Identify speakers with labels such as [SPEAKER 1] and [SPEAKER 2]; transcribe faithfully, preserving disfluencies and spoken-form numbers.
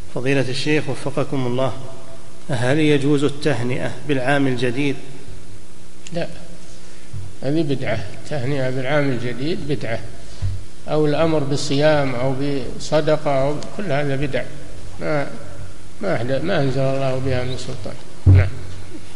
[SPEAKER 1] فضيلة الشيخ وفقكم الله، هل يجوز التهنئة بالعام الجديد؟
[SPEAKER 2] لا، هذه بدعة. التهنئة بالعام الجديد بدعة، أو الأمر بالصيام أو بصدقة أو كل هذا بدع، ما ما ما أنزل الله بها من سلطان.